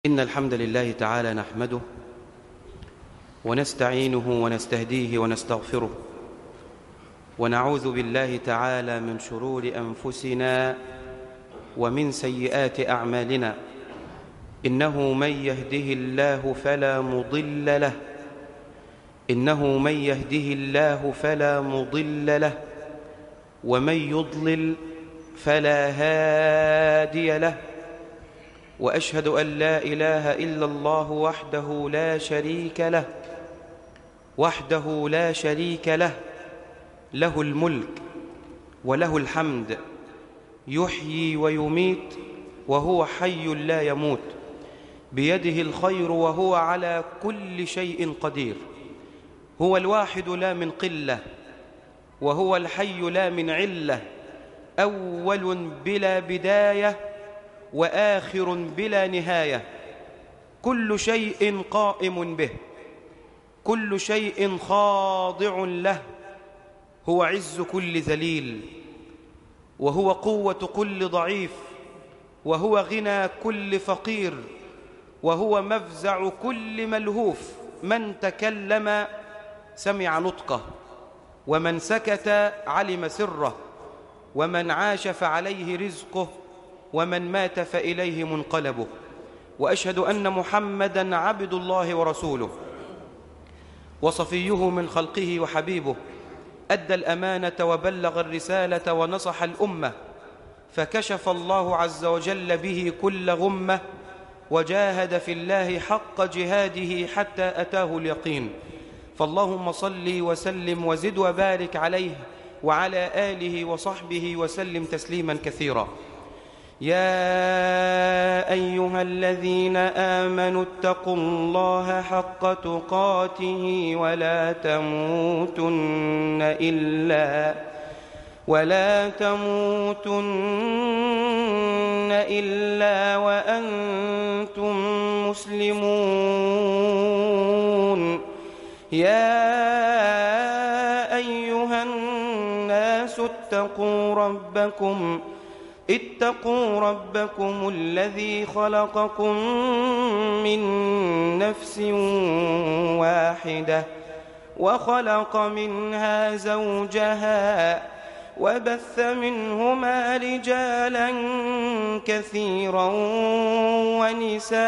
إن الحمد لله تعالى نحمده ونستعينه ونستهديه ونستغفره ونعوذ بالله تعالى من شرور أنفسنا ومن سيئات أعمالنا. إنه من يهده الله فلا مضل له ومن يضلل فلا هادي له. وأشهد أن لا إله إلا الله وحده لا شريك له له الملك وله الحمد، يحيي ويميت وهو حي لا يموت، بيده الخير وهو على كل شيء قدير. هو الواحد لا من قلة، وهو الحي لا من علة، أول بلا بداية وآخر بلا نهاية. كل شيء قائم به، كل شيء خاضع له. هو عز كل ذليل، وهو قوة كل ضعيف، وهو غنى كل فقير، وهو مفزع كل ملهوف. من تكلم سمع نطقه، ومن سكت علم سره، ومن عاش فعليه رزقه، ومن مات فإليه منقلبه. وأشهد أن محمدًا عبد الله ورسوله وصفيه من خلقه وحبيبه، أدى الأمانة وبلغ الرسالة ونصح الأمة، فكشف الله عز وجل به كل غمة، وجاهد في الله حق جهاده حتى أتاه اليقين. فاللهم صل وسلم وزد وبارك عليه وعلى آله وصحبه وسلم تسليما كثيرا. يا أيها الذين آمنوا اتقوا الله حق تقاته ولا تموتن إلا وأنتم مسلمون. يا أيها الناس اتقوا ربكم الذي خلقكم من نفس واحدة، وخلق منها زوجها، وبث منهما رجالا كثيرا ونساء.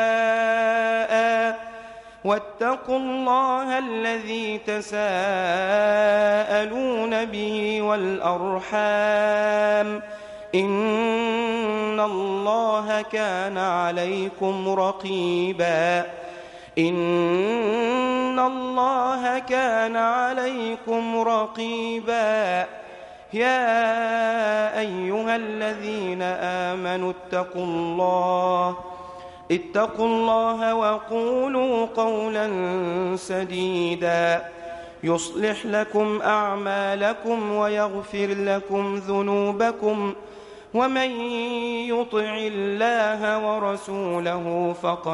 واتقوا الله الذي تساءلون به والأرحام، إن الله كان عليكم رقيبا. يا أيها الذين آمنوا اتقوا الله وقولوا قولا سديدا، يصلح لكم أعمالكم ويغفر لكم ذنوبكم، ومن يطع الله ورسوله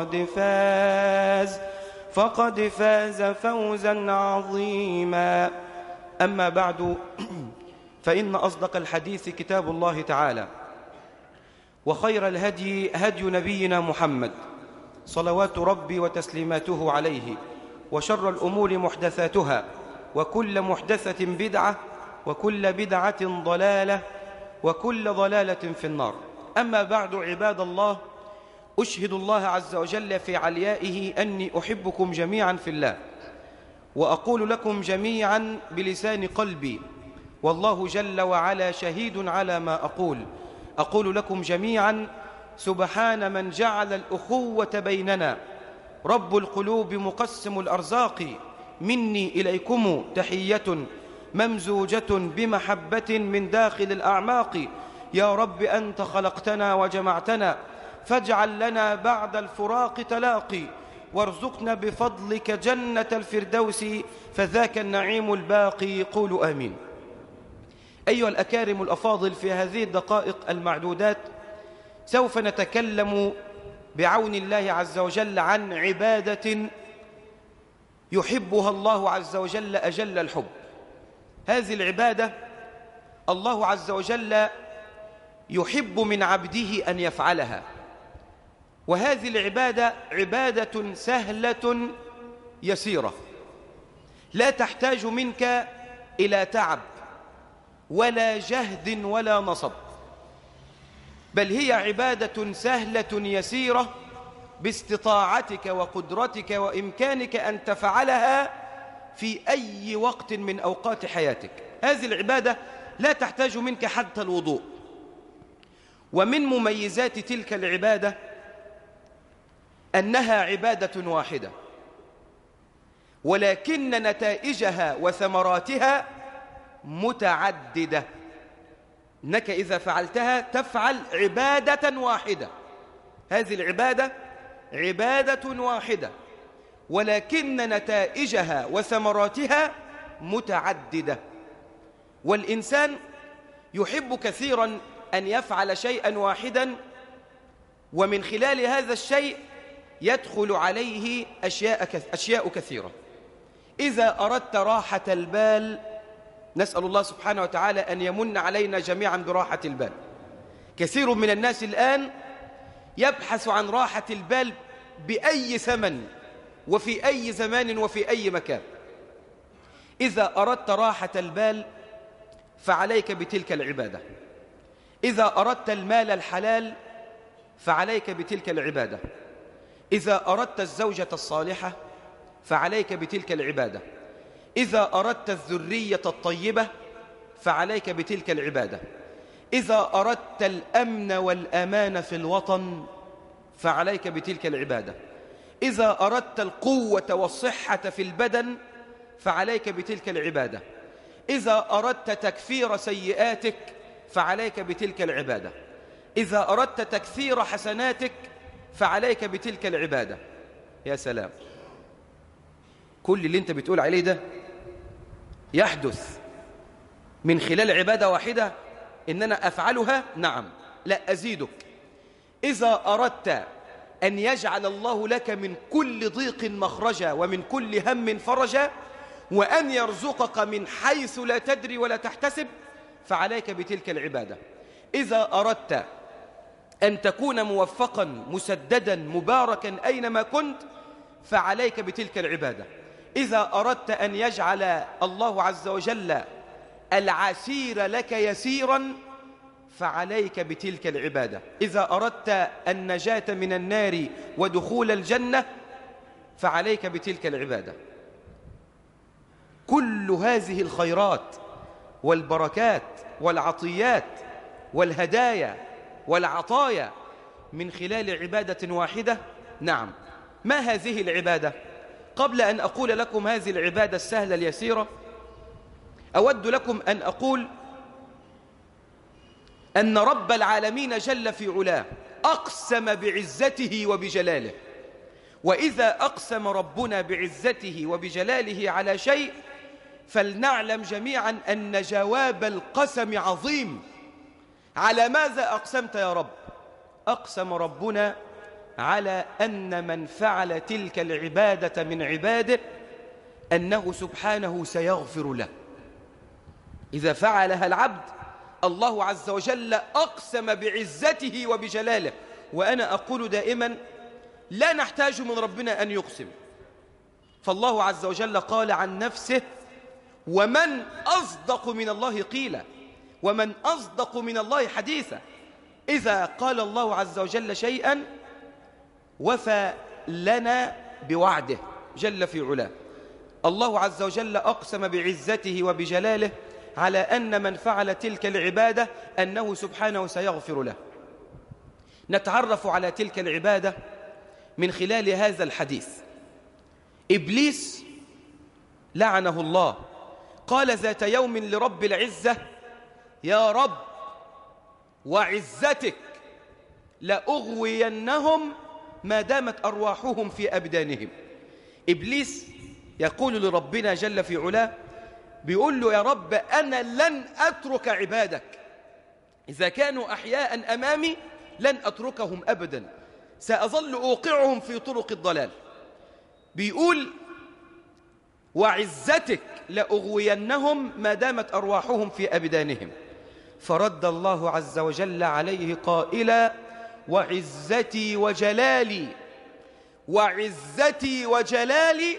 فقد فاز فوزا عظيما. أما بعد، فإن أصدق الحديث كتاب الله تعالى، وخير الهدي هدي نبينا محمد صلوات ربي وتسليماته عليه، وشر الأمور محدثاتها، وكل محدثة بدعة، وكل بدعة ضلالة، وكل ضلالة في النار. أما بعد، عباد الله، أشهد الله عز وجل في عليائه أني أحبكم جميعا في الله، وأقول لكم جميعا بلسان قلبي، والله جل وعلا شهيد على ما أقول لكم جميعا: سبحان من جعل الأخوة بيننا، رب القلوب مقسم الأرزاق، مني إليكم تحية ممزوجة بمحبة من داخل الأعماق. يا رب أنت خلقتنا وجمعتنا، فاجعل لنا بعد الفراق تلاقي، وارزقنا بفضلك جنة الفردوس، فذاك النعيم الباقي. قولوا آمين. أيها الأكارم الأفاضل، في هذه الدقائق المعدودات سوف نتكلم بعون الله عز وجل عن عبادة يحبها الله عز وجل أجل الحب. هذه العبادة الله عز وجل يحب من عبده أن يفعلها، وهذه العبادة عبادة سهلة يسيرة، لا تحتاج منك إلى تعب ولا جهد ولا نصب، بل هي عبادة سهلة يسيرة باستطاعتك وقدرتك وإمكانك أن تفعلها في أي وقت من أوقات حياتك. هذه العبادة لا تحتاج منك حتى الوضوء. ومن مميزات تلك العبادة أنها عبادة واحدة، ولكن نتائجها وثمراتها متعددة، إنك إذا فعلتها تفعل عبادة واحدة. هذه العبادة عبادة واحدة، ولكن نتائجها وثمراتها متعددة. والإنسان يحب كثيرا أن يفعل شيئا واحدا، ومن خلال هذا الشيء يدخل عليه أشياء كثيرة. إذا أردت راحة البال، نسأل الله سبحانه وتعالى أن يمن علينا جميعا براحة البال. كثير من الناس الآن يبحث عن راحة البال بأي ثمن وفي أي زمان وفي أي مكان. إذا أردت راحة البال فعليك بتلك العبادة. إذا أردت المال الحلال فعليك بتلك العبادة. إذا أردت الزوجة الصالحة فعليك بتلك العبادة. إذا أردت الذرية الطيبة فعليك بتلك العبادة. إذا أردت الأمن والأمان في الوطن فعليك بتلك العبادة. إذا أردت القوة والصحة في البدن فعليك بتلك العبادة. إذا أردت تكفير سيئاتك فعليك بتلك العبادة. إذا أردت تكثير حسناتك فعليك بتلك العبادة. يا سلام، كل اللي انت بتقول عليه ده يحدث من خلال عبادة واحدة إن أنا أفعلها؟ نعم، لا أزيدك. إذا أردت أن يجعل الله لك من كل ضيق مخرجا ومن كل هم فرجا، وأن يرزقك من حيث لا تدري ولا تحتسب، فعليك بتلك العبادة. إذا أردت أن تكون موفقا مسددا مباركا أينما كنت فعليك بتلك العبادة. إذا أردت أن يجعل الله عز وجل العسير لك يسيرا فعليك بتلك العبادة. إذا أردت النجاة من النار ودخول الجنة فعليك بتلك العبادة. كل هذه الخيرات والبركات والعطيات والهدايا والعطايا من خلال عبادة واحدة. نعم، ما هذه العبادة؟ قبل أن أقول لكم هذه العبادة السهلة اليسيرة، أود لكم أن أقول أن رب العالمين جل في علاه أقسم بعزته وبجلاله. وإذا أقسم ربنا بعزته وبجلاله على شيء فلنعلم جميعا أن جواب القسم عظيم. على ماذا أقسمت يا رب؟ أقسم ربنا على أن من فعل تلك العبادة من عباده أنه سبحانه سيغفر له. إذا فعلها العبد الله عز وجل أقسم بعزته وبجلاله. وأنا أقول دائما لا نحتاج من ربنا أن يقسم، فالله عز وجل قال عن نفسه: ومن أصدق من الله قيلا، ومن أصدق من الله حديثا. إذا قال الله عز وجل شيئا وفى لنا بوعده جل في علاه. الله عز وجل أقسم بعزته وبجلاله على أن من فعل تلك العبادة أنه سبحانه سيغفر له. نتعرف على تلك العبادة من خلال هذا الحديث. إبليس لعنه الله قال ذات يوم لرب العزة: يا رب وعزتك لأغوينهم ما دامت أرواحهم في أبدانهم. إبليس يقول لربنا جل في علاه، بيقول له: يا رب أنا لن أترك عبادك، إذا كانوا أحياء أمامي لن أتركهم أبدا، سأظل أوقعهم في طرق الضلال. بيقول: وعزتك لأغوينهم ما دامت أرواحهم في أبدانهم. فرد الله عز وجل عليه قائلا: وعزتي وجلالي وعزتي وجلالي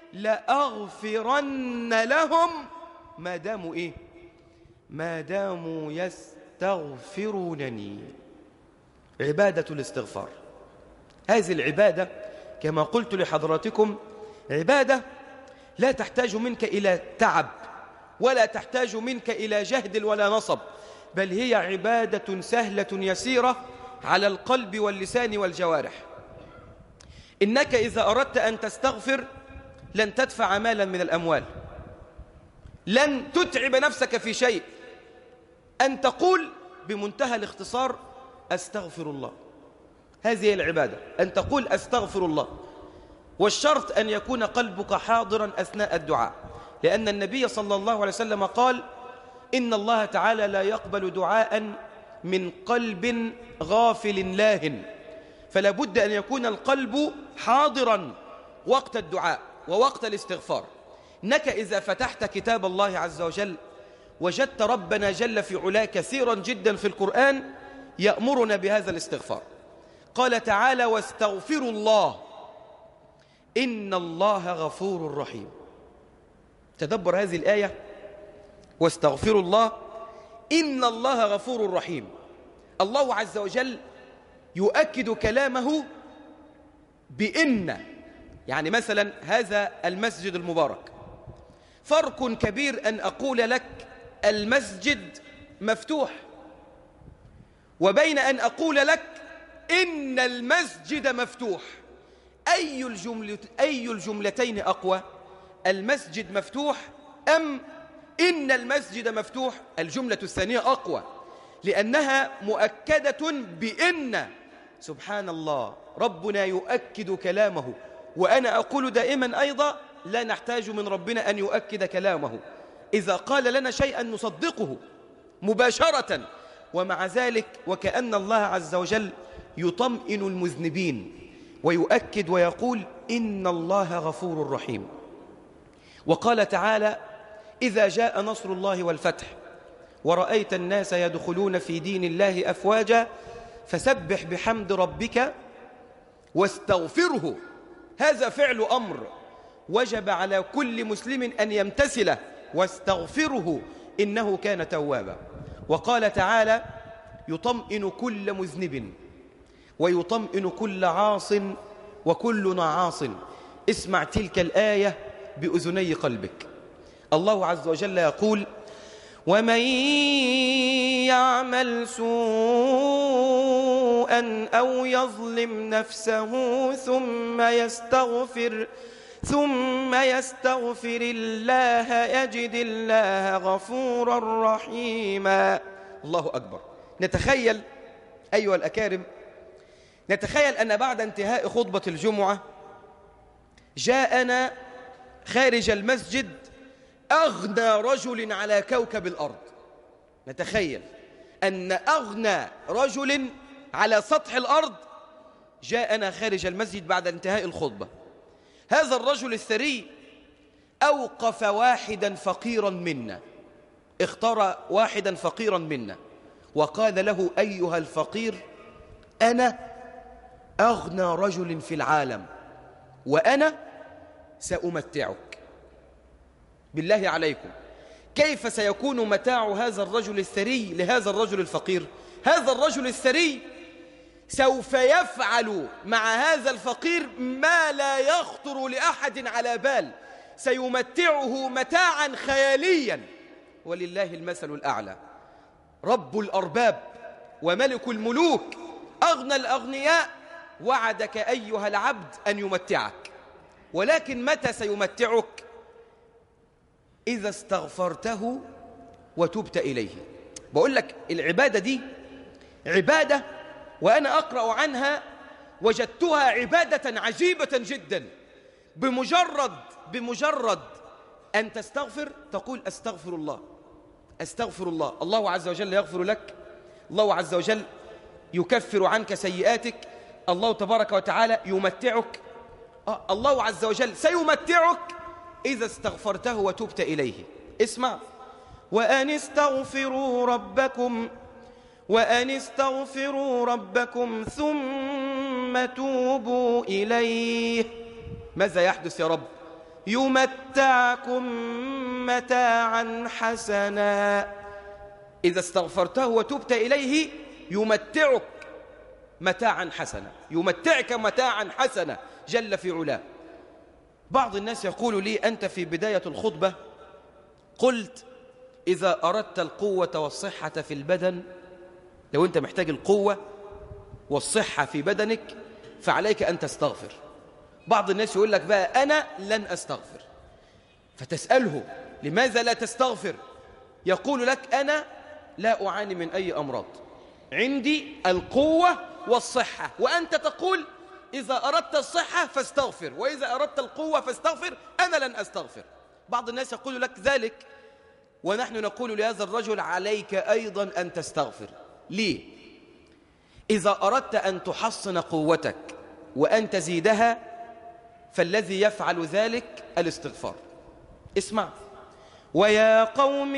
لأغفرن لهم ما داموا إيه؟ ما داموا يستغفرونني. عبادة الاستغفار، هذه العبادة كما قلت لحضراتكم عبادة لا تحتاج منك إلى تعب ولا تحتاج منك إلى جهد ولا نصب، بل هي عبادة سهلة يسيرة على القلب واللسان والجوارح. إنك إذا أردت أن تستغفر لن تدفع مالا من الأموال، لن تتعب نفسك في شيء، أن تقول بمنتهى الاختصار أستغفر الله. هذه العبادة، أن تقول أستغفر الله، والشرط أن يكون قلبك حاضرا أثناء الدعاء، لأن النبي صلى الله عليه وسلم قال إن الله تعالى لا يقبل دعاء من قلب غافل لاهٍ، فلا بد أن يكون القلب حاضرا وقت الدعاء ووقت الاستغفار. إنك إذا فتحت كتاب الله عز وجل وجدت ربنا جل في علاه كثيرا جدا في القرآن يأمرنا بهذا الاستغفار. قال تعالى واستغفروا الله إن الله غفور رحيم. تدبر هذه الآية، واستغفروا الله إن الله غفور رحيم. الله عز وجل يؤكد كلامه بإن، يعني مثلا هذا المسجد المبارك، فرق كبير أن أقول لك المسجد مفتوح وبين أن أقول لك إن المسجد مفتوح. أي الجملتين أقوى؟ المسجد مفتوح أم إن المسجد مفتوح؟ الجملة الثانية أقوى لأنها مؤكدة بإن. سبحان الله، ربنا يؤكد كلامه، وأنا أقول دائما أيضا لا نحتاج من ربنا أن يؤكد كلامه، إذا قال لنا شيئا نصدقه مباشرة. ومع ذلك وكأن الله عز وجل يطمئن المذنبين ويؤكد ويقول إن الله غفور رحيم. وقال تعالى إذا جاء نصر الله والفتح ورأيت الناس يدخلون في دين الله أفواجا فسبح بحمد ربك واستغفره. هذا فعل أمر وجب على كل مسلم أن يمتثله، واستغفره إنه كان توابا. وقال تعالى يطمئن كل مذنب ويطمئن كل عاص وكلنا عاص. اسمع تلك الآية بأذني قلبك. الله عز وجل يقول ومن يعمل سوءا أو يظلم نفسه ثم يستغفر الله يجد الله غفورا رحيما. الله أكبر. نتخيل أيها الأكارم، نتخيل أن بعد انتهاء خطبة الجمعة جاءنا خارج المسجد أغنى رجل على كوكب الأرض. نتخيل أن أغنى رجل على سطح الأرض جاءنا خارج المسجد بعد انتهاء الخطبة. هذا الرجل الثري أوقف واحدا فقيرا منا، اختار واحدا فقيرا منا وقال له أيها الفقير أنا أغنى رجل في العالم وأنا سأمتعك. بالله عليكم كيف سيكون متاع هذا الرجل الثري لهذا الرجل الفقير؟ هذا الرجل الثري سوف يفعل مع هذا الفقير ما لا يخطر لأحد على بال، سيمتعه متاعا خياليا. ولله المثل الأعلى، رب الأرباب وملك الملوك أغنى الأغنياء وعدك أيها العبد أن يمتعك، ولكن متى سيمتعك؟ إذا استغفرته وتبت إليه. بقول لك العبادة دي عبادة، وأنا أقرأ عنها وجدتها عبادة عجيبة جدا. بمجرد أن تستغفر تقول أستغفر الله أستغفر الله، الله عز وجل يغفر لك، الله عز وجل يكفر عنك سيئاتك، الله تبارك وتعالى يمتعك، الله عز وجل سيمتعك إذا استغفرته وتبت إليه. اسمع، وأن استغفروا ربكم وأن استغفروا ربكم ثم توبوا إليه. ماذا يحدث يا رب؟ يمتعكم متاعا حسنا. إذا استغفرته وتبت إليه يمتعك متاعا حسنا، يمتعك متاعا حسنا جل في علاه. بعض الناس يقول لي: أنت في بداية الخطبة قلت إذا أردت القوة والصحة في البدن، لو أنت محتاج القوة والصحة في بدنك فعليك أن تستغفر. بعض الناس يقول لك بقى: أنا لن أستغفر، فتسأله: لماذا لا تستغفر؟ يقول لك: أنا لا أعاني من أي أمراض، عندي القوة والصحة، وأنت تقول إذا أردت الصحة فاستغفر، وإذا أردت القوة فاستغفر، أنا لن أستغفر. بعض الناس يقول لك ذلك، ونحن نقول لهذا الرجل: عليك أيضا أن تستغفر. ليه؟ إذا أردت أن تحصن قوتك وأن تزيدها فالذي يفعل ذلك الاستغفار. اسمع: ويا قوم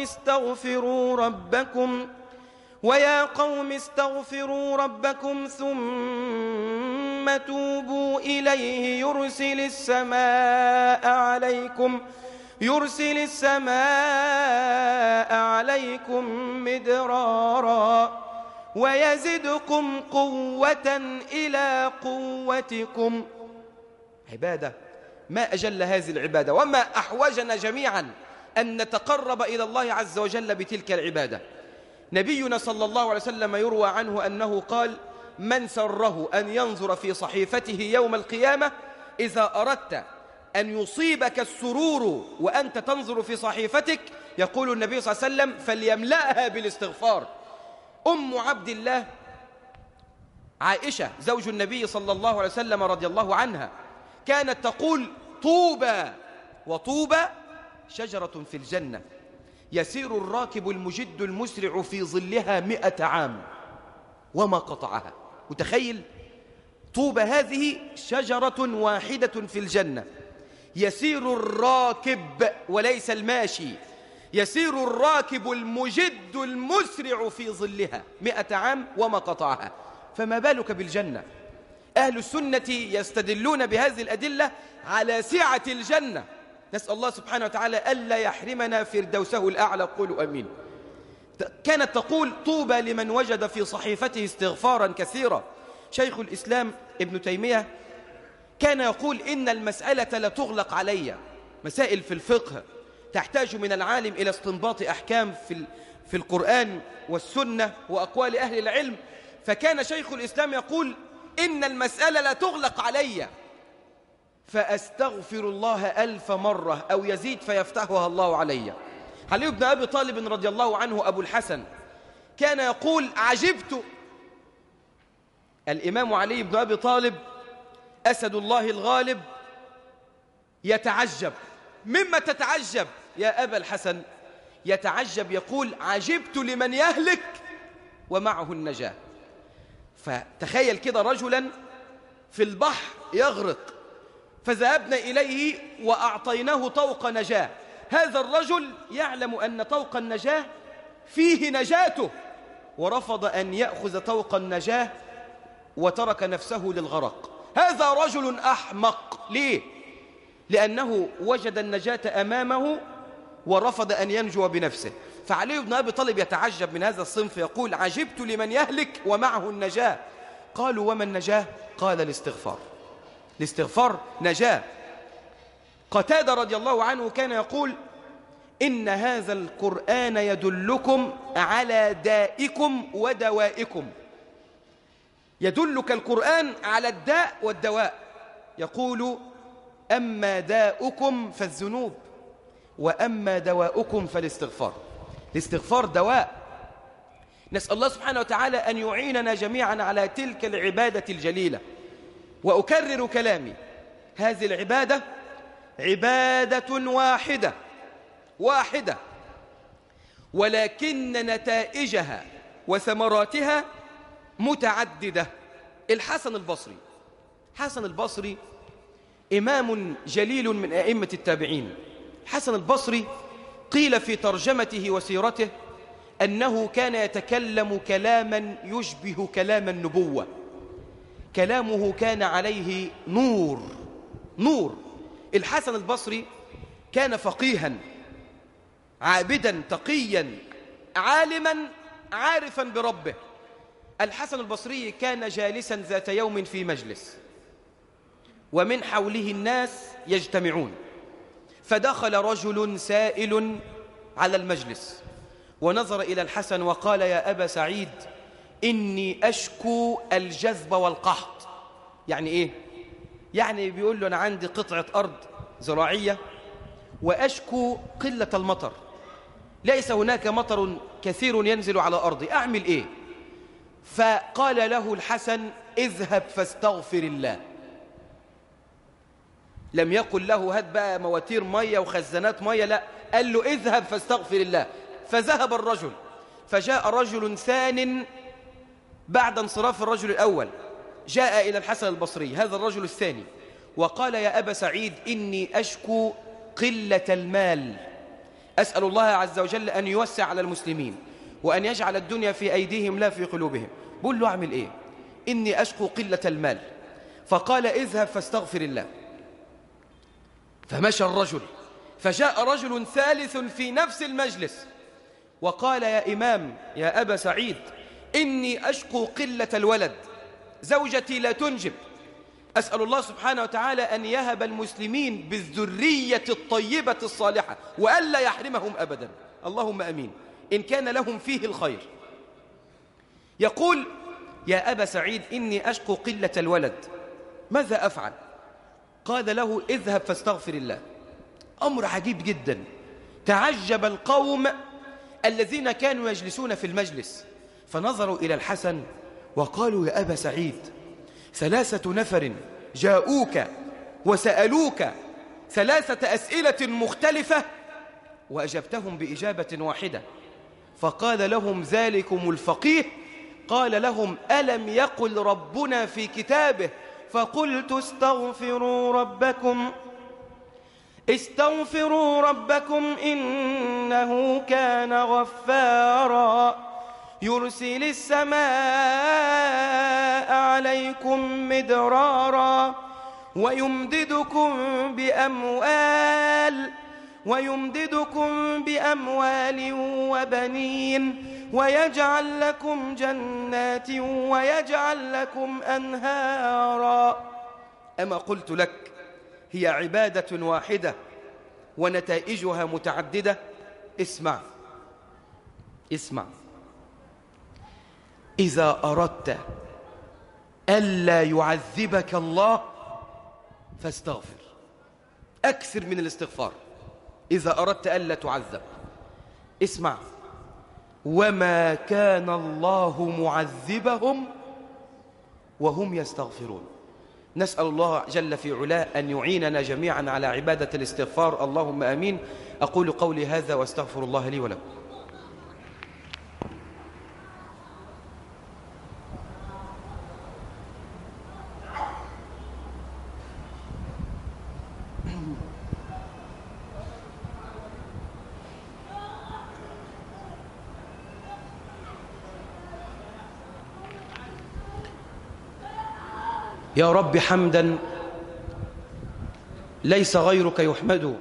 استغفروا ربكم ثم توبوا إليه يرسل السماء عليكم مدرارا ويزدكم قوة إلى قوتكم. عبادة، ما أجل هذه العبادة، وما أحوجنا جميعا أن نتقرب إلى الله عز وجل بتلك العبادة. نبينا صلى الله عليه وسلم يروى عنه أنه قال: من سره أن ينظر في صحيفته يوم القيامة، إذا أردت أن يصيبك السرور وأنت تنظر في صحيفتك، يقول النبي صلى الله عليه وسلم: فليملأها بالاستغفار. أم عبد الله عائشة زوج النبي صلى الله عليه وسلم رضي الله عنها كانت تقول: طوبى، وطوبى شجرة في الجنة يسير الراكب المجد المسرع في ظلها 100 عام وما قطعها. متخيل؟ طوبى هذه شجرة واحدة في الجنة، يسير الراكب وليس الماشي، يسير الراكب المجد المسرع في ظلها 100 عام وما قطعها، فما بالك بالجنة؟ أهل السنة يستدلون بهذه الأدلة على سعة الجنة. نسأل الله سبحانه وتعالى ألا يحرمنا فردوسه الأعلى. قولوا أمين. كانت تقول: طوبى لمن وجد في صحيفته استغفارا كثيرا. شيخ الإسلام ابن تيمية كان يقول: إن المسألة لا تغلق علي، مسائل في الفقه تحتاج من العالم إلى استنباط أحكام في القرآن والسنة وأقوال أهل العلم. فكان شيخ الإسلام يقول: إن المسألة لا تغلق علي، فأستغفر الله 1000 مرة أو يزيد فيفتحها الله علي. علي بن أبي طالب رضي الله عنه أبو الحسن كان يقول: عجبت. الإمام علي بن أبي طالب أسد الله الغالب يتعجب. مما تتعجب يا أبا الحسن؟ يتعجب، يقول: عجبت لمن يهلك ومعه النجاة. فتخيل كده رجلا في البحر يغرق، فذهبنا إليه وأعطيناه طوق نجاة. هذا الرجل يعلم أن طوق النجاة فيه نجاته، ورفض أن يأخذ طوق النجاة وترك نفسه للغرق. هذا رجل أحمق. ليه؟ لأنه وجد النجاة أمامه ورفض أن ينجو بنفسه. فعلي بن أبي طالب يتعجب من هذا الصنف، يقول: عجبت لمن يهلك ومعه النجاة. قالوا: وما النجاة؟ قال: الاستغفار. الاستغفار نجاة. قتادة رضي الله عنه كان يقول: إن هذا القرآن يدلكم على دائكم ودوائكم. يدلك القرآن على الداء والدواء. يقول: أما داؤكم فالذنوب، وأما دواؤكم فالاستغفار. الاستغفار دواء. نسأل الله سبحانه وتعالى أن يعيننا جميعا على تلك العبادة الجليلة. وأكرر كلامي: هذه العبادة عبادة واحدة، ولكن نتائجها وثمراتها متعددة. الحسن البصري إمام جليل من أئمة التابعين. الحسن البصري قيل في ترجمته وسيرته أنه كان يتكلم كلاما يشبه كلام النبوة. كلامه كان عليه نور. الحسن البصري كان فقيها عابدا تقيا عالما عارفا بربه. الحسن البصري كان جالسا ذات يوم في مجلس، ومن حوله الناس يجتمعون، فدخل رجل سائل على المجلس ونظر إلى الحسن وقال: يا أبا سعيد، إني أشكو الجذب والقحط. يعني إيه؟ يعني بيقول له: أنا عندي قطعة أرض زراعية وأشكو قلة المطر، ليس هناك مطر كثير ينزل على أرضي، أعمل إيه؟ فقال له الحسن: اذهب فاستغفر الله. لم يقل له هات بقى مواتير مية وخزانات مية، لا، قال له اذهب فاستغفر الله. فذهب الرجل، فجاء رجل ثان بعد انصراف الرجل الأول، جاء إلى الحسن البصري هذا الرجل الثاني وقال: يا أبا سعيد، إني أشكو قلة المال، أسأل الله عز وجل أن يوسع على المسلمين وأن يجعل الدنيا في أيديهم لا في قلوبهم. بقول له: أعمل إيه؟ إني أشكو قلة المال. فقال: اذهب فاستغفر الله. فمشى الرجل، فجاء رجل ثالث في نفس المجلس وقال: يا إمام، يا أبا سعيد، إني أشكو قلة الولد، زوجتي لا تنجب، أسأل الله سبحانه وتعالى أن يهب المسلمين بالذرية الطيبة الصالحة وألا يحرمهم أبدا، اللهم أمين، إن كان لهم فيه الخير. يقول: يا أبا سعيد، إني أشكو قلة الولد، ماذا أفعل؟ قال له: اذهب فاستغفر الله. أمر عجيب جدا. تعجب القوم الذين كانوا يجلسون في المجلس، فنظروا إلى الحسن وقالوا: يا أبا سعيد، 3 نفر جاءوك وسألوك 3 أسئلة مختلفة وأجبتهم بإجابة واحدة. فقال لهم ذلكم الفقيه، قال لهم: ألم يقل ربنا في كتابه: فقلت استغفروا ربكم إنه كان غفارا يرسل السماء عليكم مدرارا ويمددكم بأموال وبنين ويجعل لكم جنات ويجعل لكم أنهارا. أما قلت لك هي عبادة واحدة ونتائجها متعددة؟ اسمع، إذا أردت ألا يعذبك الله فاستغفر، أكثر من الاستغفار إذا أردت ألا تعذب. اسمع: وما كان الله معذبهم وهم يستغفرون. نسأل الله جل في علاه أن يعيننا جميعا على عبادة الاستغفار، اللهم آمين. أقول قولي هذا واستغفر الله لي ولكم. يا رب حمدا ليس غيرك يحمد،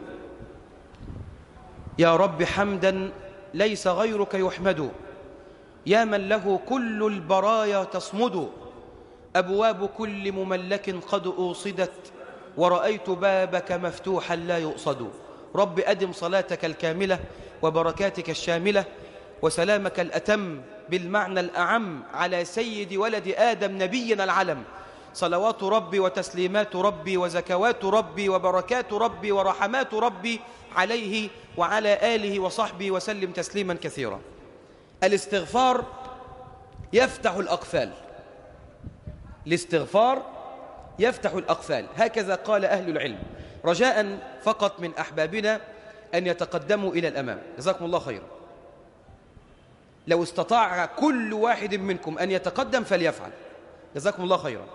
يا رب حمدا ليس غيرك يحمد، يا من له كل البرايا تصمد، أبواب كل مملك قد أوصدت ورأيت بابك مفتوحا لا يؤصد. رب أدم صلاتك الكاملة وبركاتك الشاملة وسلامك الأتم بالمعنى الأعم على سيد ولد آدم نبينا العلم، صلوات ربي وتسليمات ربي وزكوات ربي وبركات ربي ورحمات ربي عليه وعلى آله وصحبه وسلم تسليما كثيرا. الاستغفار يفتح الأقفال، الاستغفار يفتح الأقفال، هكذا قال أهل العلم. رجاء فقط من أحبابنا أن يتقدموا إلى الأمام، جزاكم الله خيرا. لو استطاع كل واحد منكم أن يتقدم فليفعل، جزاكم الله خيرا.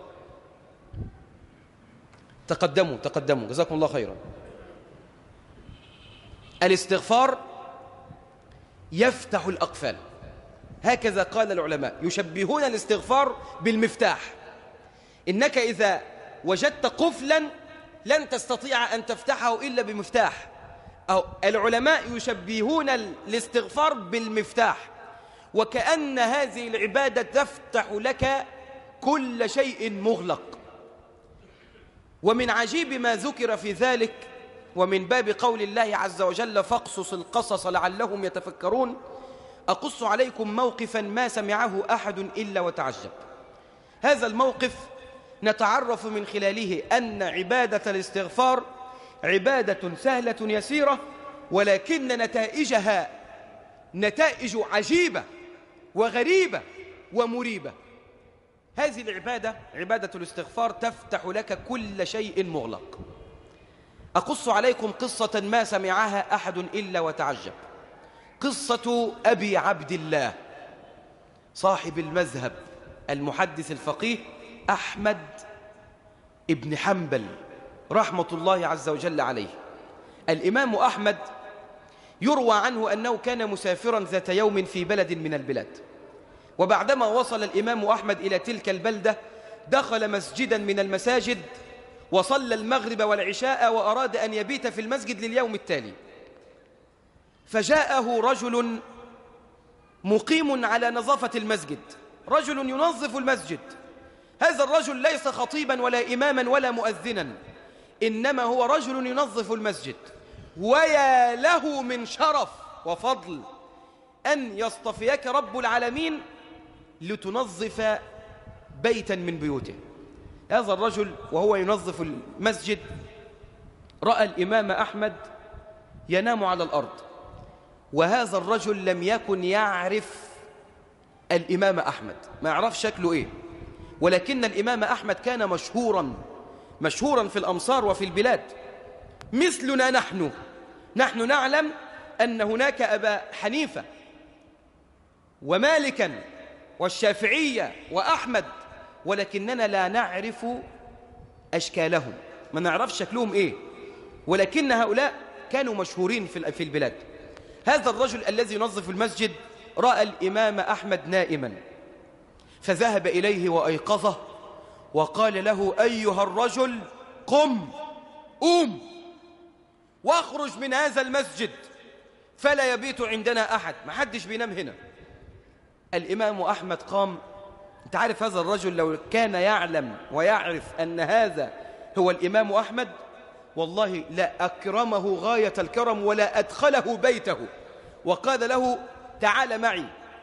تقدموا جزاكم الله خيرا. الاستغفار يفتح الأقفال. هكذا قال العلماء، يشبهون الاستغفار بالمفتاح. إنك إذا وجدت قفلا لن تستطيع أن تفتحه إلا بمفتاح. أو العلماء يشبهون الاستغفار بالمفتاح، وكأن هذه العبادة تفتح لك كل شيء مغلق. ومن عجيب ما ذكر في ذلك، ومن باب قول الله عز وجل فاقصص القصص لعلهم يتفكرون، أقص عليكم موقفا ما سمعه أحد إلا وتعجب. هذا الموقف نتعرف من خلاله أن عبادة الاستغفار عبادة سهلة يسيرة، ولكن نتائجها نتائج عجيبة وغريبة ومريبة. هذه العبادة، عبادة الاستغفار، تفتح لك كل شيء مغلق. أقص عليكم قصة ما سمعها أحد إلا وتعجب. قصة أبي عبد الله صاحب المذهب المحدث الفقيه أحمد ابن حنبل رحمة الله عز وجل عليه. الإمام أحمد يروى عنه أنه كان مسافرا ذات يوم في بلد من البلاد، وبعدما وصل الإمام أحمد إلى تلك البلدة دخل مسجدا من المساجد وصلى المغرب والعشاء، وأراد أن يبيت في المسجد لليوم التالي. فجاءه رجل مقيم على نظافة المسجد، رجل ينظف المسجد. هذا الرجل ليس خطيبا ولا إماما ولا مؤذنا، إنما هو رجل ينظف المسجد. ويا له من شرف وفضل أن يصطفيك رب العالمين لتنظف بيتا من بيوته. هذا الرجل وهو ينظف المسجد رأى الإمام أحمد ينام على الأرض، وهذا الرجل لم يكن يعرف الإمام أحمد، ما يعرف شكله إيه، ولكن الإمام أحمد كان مشهورا في الأمصار وفي البلاد مثلنا. نحن نعلم أن هناك أبا حنيفة ومالكا والشافعية وأحمد، ولكننا لا نعرف أشكالهم، ما نعرف شكلهم إيه، ولكن هؤلاء كانوا مشهورين في البلاد. هذا الرجل الذي ينظف المسجد رأى الإمام أحمد نائما، فذهب إليه وأيقظه وقال له أيها الرجل قم واخرج من هذا المسجد فلا يبيت عندنا أحد، ما حدش بينام هنا. الإمام أحمد قام. أنت عارف هذا الرجل لو كان يعلم ويعرف أن هذا هو الإمام أحمد والله لا أكرمه غاية الكرم ولا أدخله بيته وقال له تعال معي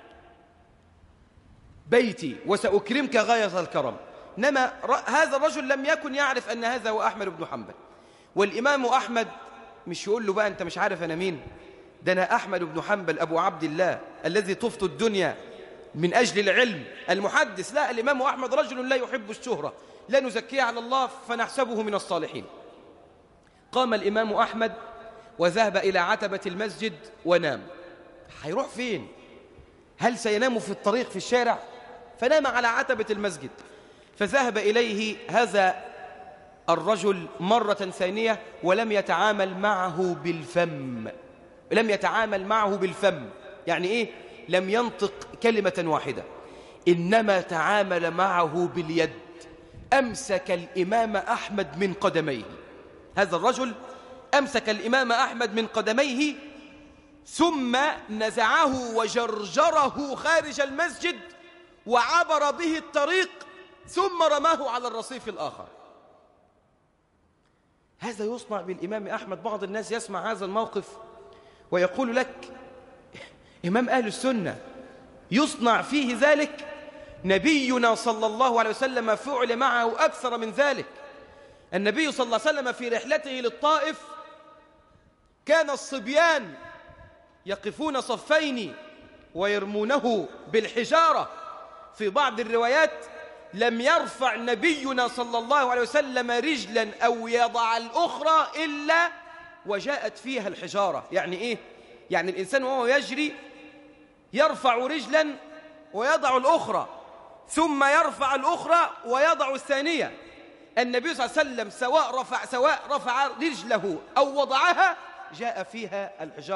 بيتي وسأكرمك غاية الكرم. إنما هذا الرجل لم يكن يعرف أن هذا هو أحمد بن حنبل. والإمام أحمد مش يقول له بقى أنت مش عارف أنا مين، ده أنا أحمد بن حنبل أبو عبد الله الذي طفت الدنيا من أجل العلم المحدث. لا، الإمام أحمد رجل لا يحب الشهرة، لا نزكيه على الله فنحسبه من الصالحين. قام الإمام أحمد وذهب إلى عتبة المسجد ونام. هيروح فين؟ هل سينام في الطريق في الشارع؟ فنام على عتبة المسجد. فذهب إليه هذا الرجل مرة ثانية ولم يتعامل معه بالفم. لم يتعامل معه بالفم يعني إيه؟ لم ينطق كلمة واحدة، إنما تعامل معه باليد. أمسك الإمام أحمد من قدميه. هذا الرجل أمسك الإمام أحمد من قدميه ثم نزعه وجرجره خارج المسجد وعبر به الطريق ثم رماه على الرصيف الآخر. هذا يصنع بالإمام أحمد. بعض الناس يسمع هذا الموقف ويقول لك إمام أهل السنة يصنع فيه ذلك؟ نبينا صلى الله عليه وسلم فعل معه أكثر من ذلك. النبي صلى الله عليه وسلم في رحلته للطائف كان الصبيان يقفون صفين ويرمونه بالحجارة. في بعض الروايات لم يرفع نبينا صلى الله عليه وسلم رجلا أو يضع الأخرى إلا وجاءت فيها الحجارة. يعني إيه؟ يعني الإنسان وهو يجري يرفع رجلا ويضع الأخرى ثم يرفع الأخرى ويضع الثانية. النبي صلى الله عليه وسلم سواء رفع رجله أو وضعها جاء فيها الحجارة.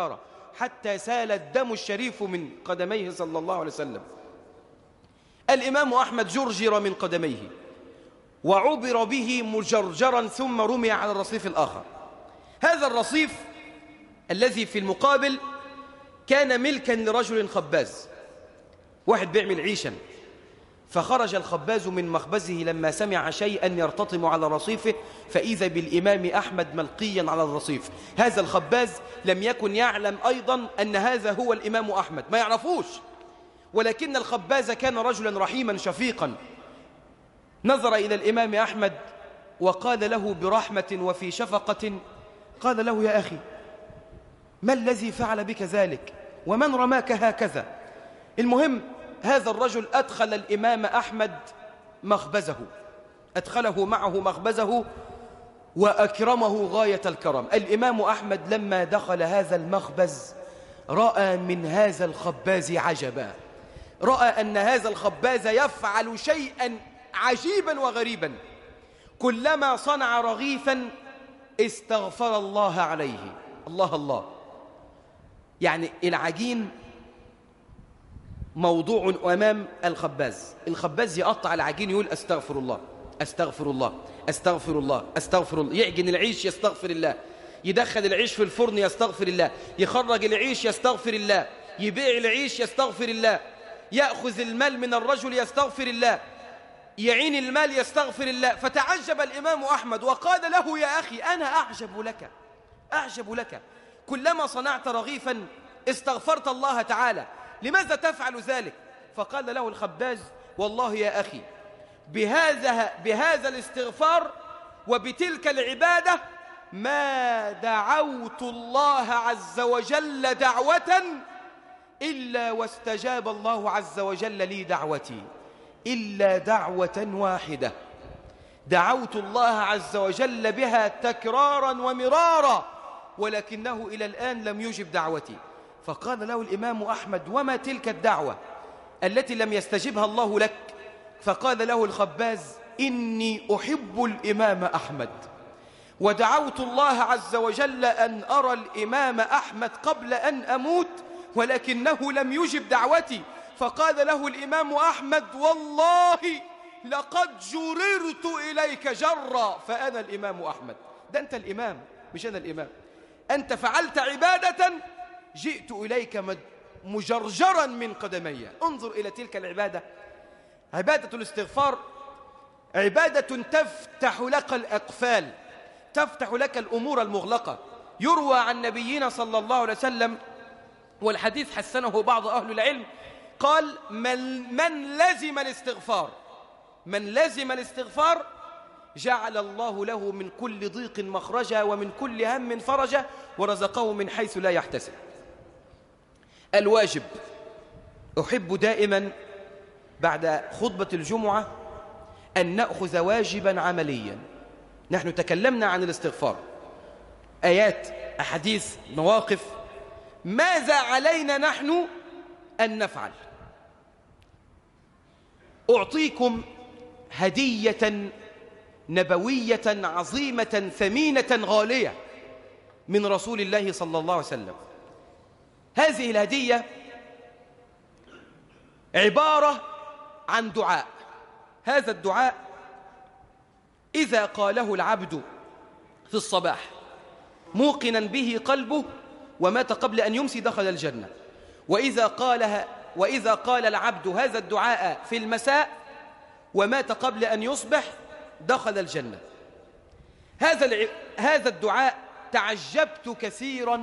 حتى سال الدم الشريف من قدميه صلى الله عليه وسلم. الإمام أحمد جرجر من قدميه وعبر به مجرجرا ثم رمي على الرصيف الآخر. هذا الرصيف الذي في المقابل كان ملكا لرجل خباز، واحد بيعمل عيشا، فخرج الخباز من مخبزه لما سمع شيئا يرتطم على رصيفه فإذا بالإمام أحمد ملقيا على الرصيف. هذا الخباز لم يكن يعلم أيضا أن هذا هو الإمام أحمد، ما يعرفوش، ولكن الخباز كان رجلا رحيما شفيقا. نظر إلى الإمام أحمد وقال له برحمة وفي شفقة، قال له: يا أخي، ما الذي فعل بك ذلك ومن رماك هكذا؟ المهم هذا الرجل أدخل الإمام أحمد مخبزه، أدخله معه مخبزه وأكرمه غاية الكرم. الإمام أحمد لما دخل هذا المخبز رأى من هذا الخباز عجبا، رأى أن هذا الخباز يفعل شيئا عجيبا وغريبا، كلما صنع رغيفا استغفر الله عليه. الله الله، يعني العجين موضوع أمام الخباز، الخباز يقطع العجين يقول أستغفر الله أستغفر الله أستغفر الله أستغفر الله، يعجن العيش يستغفر الله، يدخل العيش في الفرن يستغفر الله، يخرج العيش يستغفر الله، يبيع العيش يستغفر الله، يأخذ المال من الرجل يستغفر الله، يعين المال يستغفر الله. فتعجب الإمام أحمد وقال له: يا أخي، أنا أعجب لك، كلما صنعت رغيفا استغفرت الله تعالى، لماذا تفعل ذلك؟ فقال له الخباز: والله يا أخي، بهذا الاستغفار وبتلك العبادة ما دعوت الله عز وجل دعوة إلا واستجاب الله عز وجل لي دعوتي، إلا دعوة واحدة دعوت الله عز وجل بها تكرارا ومرارا ولكنه إلى الآن لم يجب دعوتي. فقال له الإمام أحمد: وما تلك الدعوة التي لم يستجبها الله لك؟ فقال له الخباز: إني أحب الإمام أحمد، ودعوت الله عز وجل أن أرى الإمام أحمد قبل أن أموت ولكنه لم يجب دعوتي. فقال له الإمام أحمد: والله لقد جررت إليك جرا فأنا الإمام أحمد. ده أنت الإمام مش أنا الإمام، أنت فعلت عبادة جئت إليك مجرجرا من قدمي. انظر إلى تلك العبادة، عبادة الاستغفار، عبادة تفتح لك الأقفال، تفتح لك الأمور المغلقة. يروى عن نبينا صلى الله عليه وسلم، والحديث حسنه بعض أهل العلم، قال: من لزم الاستغفار جعل الله له من كل ضيق مخرجا ومن كل هم فرجا ورزقه من حيث لا يحتسب. الواجب، أحب دائما بعد خطبة الجمعة أن نأخذ واجبا عمليا. نحن تكلمنا عن الاستغفار، آيات، أحاديث، مواقف، ماذا علينا نحن أن نفعل؟ أعطيكم هدية نبوية عظيمة ثمينة غالية من رسول الله صلى الله عليه وسلم. هذه الهدية عبارة عن دعاء. هذا الدعاء إذا قاله العبد في الصباح موقنا به قلبه ومات قبل أن يمسي دخل الجنة، وإذا قال العبد هذا الدعاء في المساء ومات قبل أن يصبح دخل الجنة. هذا الدعاء تعجبت كثيرا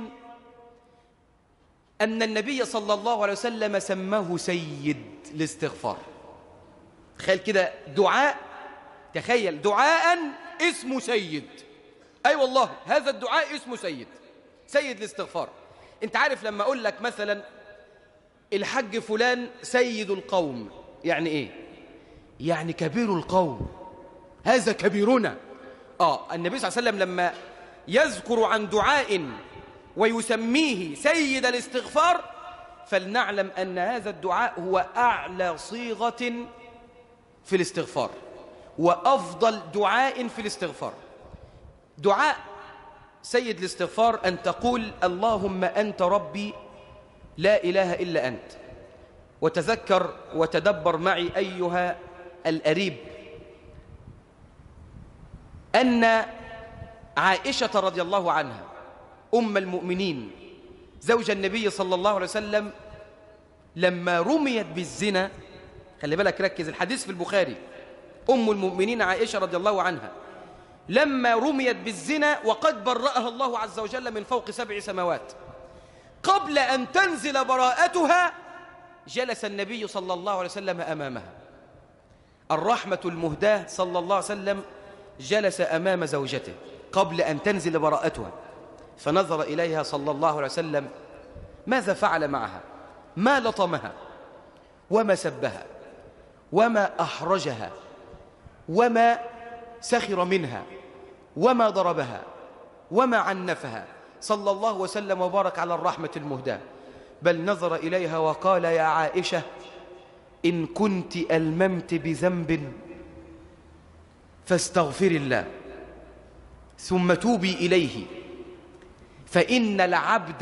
أن النبي صلى الله عليه وسلم سماه سيد الاستغفار. تخيل كده دعاء، تخيل دعاء اسمه سيد. أي والله هذا الدعاء اسمه سيد الاستغفار. انت عارف لما أقول لك مثلا الحج فلان سيد القوم، يعني إيه؟ يعني كبير القوم، هذا كبيرنا. النبي صلى الله عليه وسلم لما يذكر عن دعاء ويسميه سيد الاستغفار فلنعلم أن هذا الدعاء هو أعلى صيغة في الاستغفار وأفضل دعاء في الاستغفار. دعاء سيد الاستغفار أن تقول اللهم أنت ربي لا إله إلا أنت. وتذكر وتدبر معي أيها الأريب أن عائشة رضي الله عنها أم المؤمنين زوج النبي صلى الله عليه وسلم لما رميت بالزنا، خلي بالك ركز، الحديث في البخاري، أم المؤمنين عائشة رضي الله عنها لما رميت بالزنا وقد برأها الله عز وجل من فوق 7 سماوات، قبل أن تنزل براءتها جلس النبي صلى الله عليه وسلم أمامها. الرحمة المهداة صلى الله عليه وسلم جلس أمام زوجته قبل أن تنزل براءتها، فنظر إليها صلى الله عليه وسلم ماذا فعل معها؟ ما لطمها وما سبها وما أحرجها وما سخر منها وما ضربها وما عنفها، صلى الله وسلم وبارك على الرحمة المهداة، بل نظر إليها وقال يا عائشة إن كنت ألممت بذنب فاستغفر الله ثم توبي إليه، فإن العبد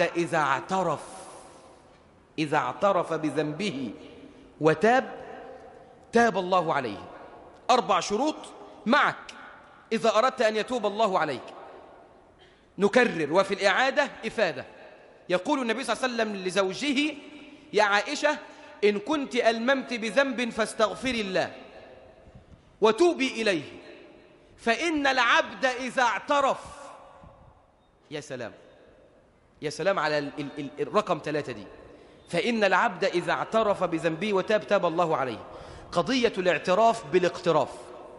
إذا اعترف بذنبه وتاب تاب الله عليه. 4 شروط معك إذا أردت أن يتوب الله عليك. نكرر وفي الإعادة إفادة. يقول النبي صلى الله عليه وسلم لزوجه يا عائشة إن كنت ألممت بذنب فاستغفري الله وتوبي إليه، فإن العبد إذا اعترف. يا سلام يا سلام على الرقم 3 دي، فإن العبد إذا اعترف بذنبه وتاب تاب الله عليه. قضية الاعتراف بالاقتراف.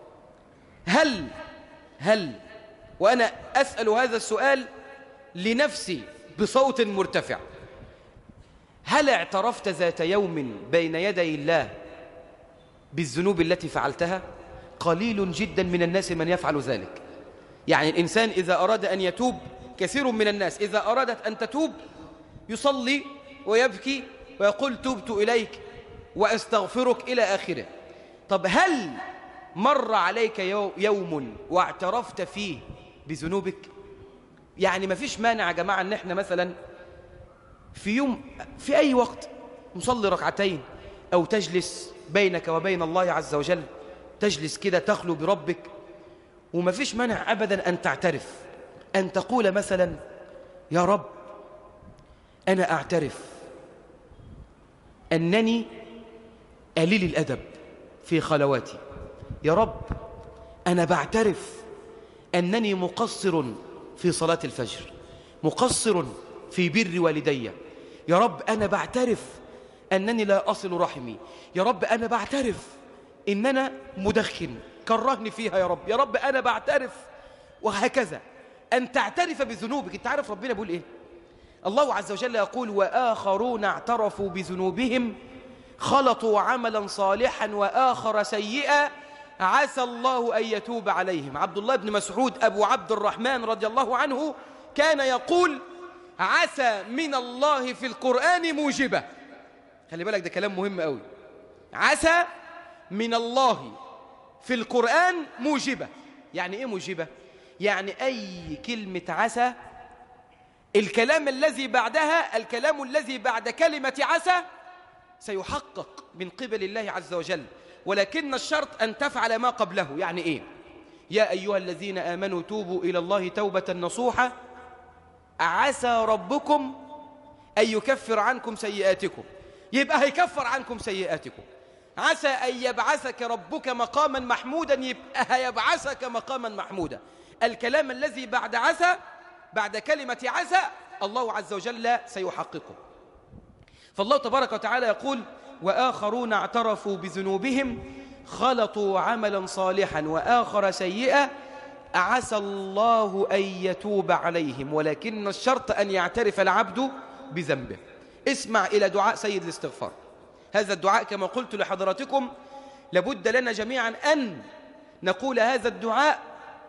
هل وأنا أسأل هذا السؤال لنفسي بصوت مرتفع، هل اعترفت ذات يوم بين يدي الله بالذنوب التي فعلتها؟ قليل جدا من الناس من يفعل ذلك. يعني الإنسان إذا أراد أن يتوب، كثير من الناس إذا أرادت أن تتوب يصلي ويبكي ويقول تبت إليك وأستغفرك إلى آخره. طب هل مر عليك يوم واعترفت فيه بذنوبك؟ يعني ما فيش مانع يا جماعة أن احنا مثلا في يوم في أي وقت نصلي ركعتين أو تجلس بينك وبين الله عز وجل، تجلس كده تخلو بربك، وما فيش مانع أبدا أن تعترف، أن تقول مثلا يا رب أنا أعترف أنني قليل الأدب في خلواتي، يا رب أنا بعترف أنني مقصر في صلاة الفجر، مقصر في بر والدي، يا رب أنا بعترف أنني لا أصل رحمي، يا رب أنا بعترف إن أنا مدخن كرهني فيها، يا رب يا رب أنا بعترف، وهكذا أن تعترف بذنوبك. أنت عارف ربنا بيقول إيه؟ الله عز وجل يقول وآخرون اعترفوا بذنوبهم خلطوا عملا صالحا وآخر سيئا عسى الله أن يتوب عليهم. عبد الله بن مسعود أبو عبد الرحمن رضي الله عنه كان يقول عسى من الله في القرآن موجبة. خلي بالك ده كلام مهم قوي. عسى من الله في القرآن موجبة. يعني إيه موجبة؟ يعني أي كلمة عسى الكلام الذي بعدها، الكلام الذي بعد كلمة عسى سيحقق من قبل الله عز وجل، ولكن الشرط أن تفعل ما قبله. يعني إيه؟ يا أيها الذين آمنوا توبوا إلى الله توبة نصوحة عسى ربكم أن يكفر عنكم سيئاتكم. يبقى هيكفر عنكم سيئاتكم. عسى أن يبعثك ربك مقاما محمودا، يبقى هيبعثك مقاما محمودا. الكلام الذي بعد عسى، بعد كلمة عسى، الله عز وجل سيحققه. فالله تبارك وتعالى يقول وآخرون اعترفوا بذنوبهم خلطوا عملا صالحا وآخر سيئا عسى الله أن يتوب عليهم، ولكن الشرط أن يعترف العبد بذنبه. اسمع إلى دعاء سيد الاستغفار. هذا الدعاء كما قلت لحضراتكم لابد لنا جميعا أن نقول هذا الدعاء،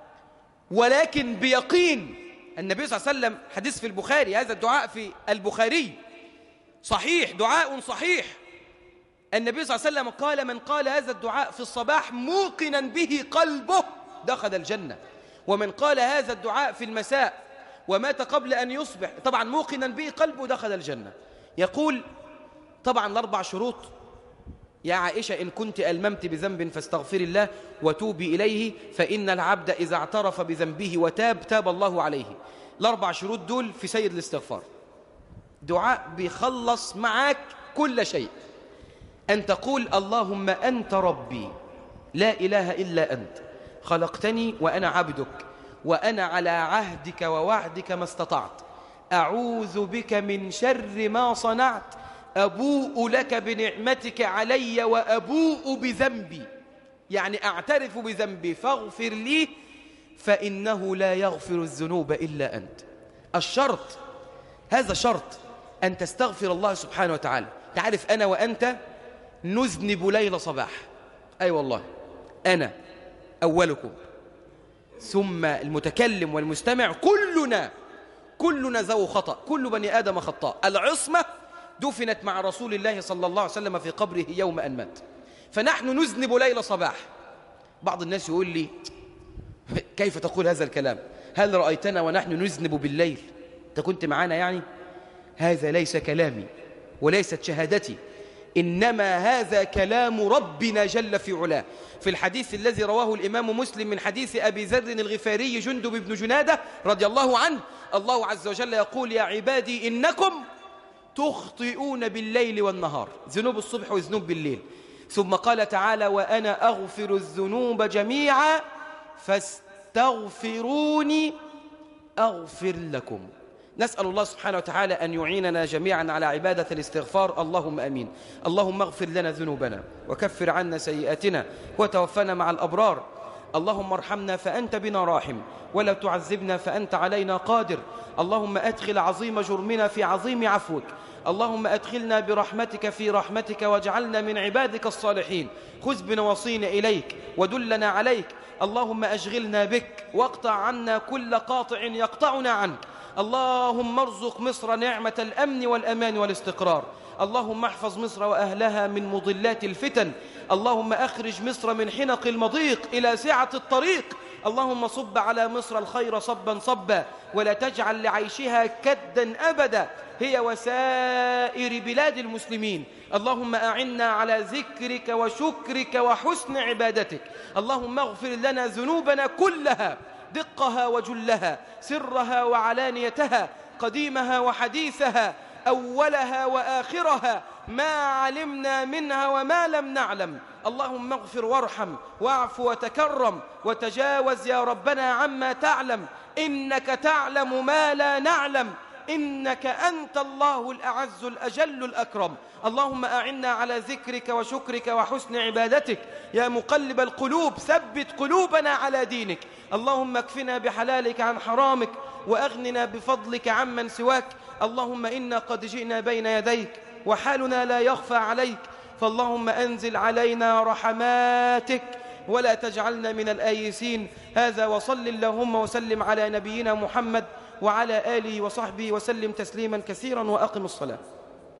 ولكن بيقين. النبي صلى الله عليه وسلم حديث في البخاري، هذا الدعاء في البخاري صحيح، دعاء صحيح. النبي صلى الله عليه وسلم قال من قال هذا الدعاء في الصباح موقنا به قلبه دخل الجنة، ومن قال هذا الدعاء في المساء ومات قبل أن يصبح، طبعا موقنا به قلبه دخل الجنة. يقول طبعا ال4 شروط: يا عائشة إن كنت ألممت بذنب فاستغفر الله وتوبي إليه فإن العبد إذا اعترف بذنبه وتاب تاب الله عليه. ال4 شروط دول في سيد الاستغفار، دعاء بيخلص معاك كل شيء. أن تقول: اللهم أنت ربي لا إله إلا أنت، خلقتني وأنا عبدك، وأنا على عهدك ووعدك ما استطعت، أعوذ بك من شر ما صنعت، أبوء لك بنعمتك علي وأبوء بذنبي، يعني أعترف بذنبي فاغفر لي فإنه لا يغفر الذنوب إلا أنت. الشرط، هذا شرط، أن تستغفر الله سبحانه وتعالى. تعرف أنا وأنت نذنب ليل صباح، أي والله، أنا أولكم ثم المتكلم والمستمع، كلنا ذو خطأ، كل بني آدم خطاء. العصمة دفنت مع رسول الله صلى الله عليه وسلم في قبره يوم أن مات، فنحن نذنب ليل صباح. بعض الناس يقول لي: كيف تقول هذا الكلام؟ هل رأيتنا ونحن نذنب بالليل؟ أنت كنت معنا يعني؟ هذا ليس كلامي وليست شهادتي، إنما هذا كلام ربنا جل في علاه. في الحديث الذي رواه الإمام مسلم من حديث أبي ذر الغفاري جندب بن جنادة رضي الله عنه، الله عز وجل يقول: يا عبادي إنكم تخطئون بالليل والنهار، ذنوب الصبح وذنوب بالليل. ثم قال تعالى: وأنا أغفر الذنوب جميعا فاستغفروني أغفر لكم. نسأل الله سبحانه وتعالى أن يعيننا جميعا على عبادة الاستغفار، اللهم أمين. اللهم اغفر لنا ذنوبنا وكفر عنا سيئاتنا وتوفنا مع الأبرار. اللهم ارحمنا فأنت بنا راحم، ولا تعذبنا فأنت علينا قادر. اللهم أدخل عظيم جرمنا في عظيم عفوك. اللهم أدخلنا برحمتك في رحمتك واجعلنا من عبادك الصالحين. خذ بنواصينا إليك ودلنا عليك. اللهم أشغلنا بك واقطع عنا كل قاطع يقطعنا عنك. اللهم ارزق مصر نعمة الأمن والأمان والاستقرار. اللهم احفظ مصر وأهلها من مضلات الفتن. اللهم أخرج مصر من حنق المضيق إلى سعة الطريق. اللهم صب على مصر الخير صبا صبا، ولا تجعل لعيشها كدا أبدا، هي وسائر بلاد المسلمين. اللهم أعنا على ذكرك وشكرك وحسن عبادتك. اللهم اغفر لنا ذنوبنا كلها، دقها وجلها، سرها وعلانيتها، قديمها وحديثها، أولها وآخرها، ما علمنا منها وما لم نعلم. اللهم اغفر وارحم واعف وتكرم وتجاوز يا ربنا عما تعلم، إنك تعلم ما لا نعلم، إنك أنت الله الأعز الأجل الأكرم. اللهم أعنا على ذكرك وشكرك وحسن عبادتك. يا مقلب القلوب ثبت قلوبنا على دينك. اللهم اكفنا بحلالك عن حرامك وأغننا بفضلك عمن سواك. اللهم إنا قد جئنا بين يديك وحالنا لا يخفى عليك، فاللهم أنزل علينا رحماتك ولا تجعلنا من الآيسين. هذا وصل اللهم وسلم على نبينا محمد وعلى آله وصحبه وسلم تسليما كثيرا، وأقم الصلاة.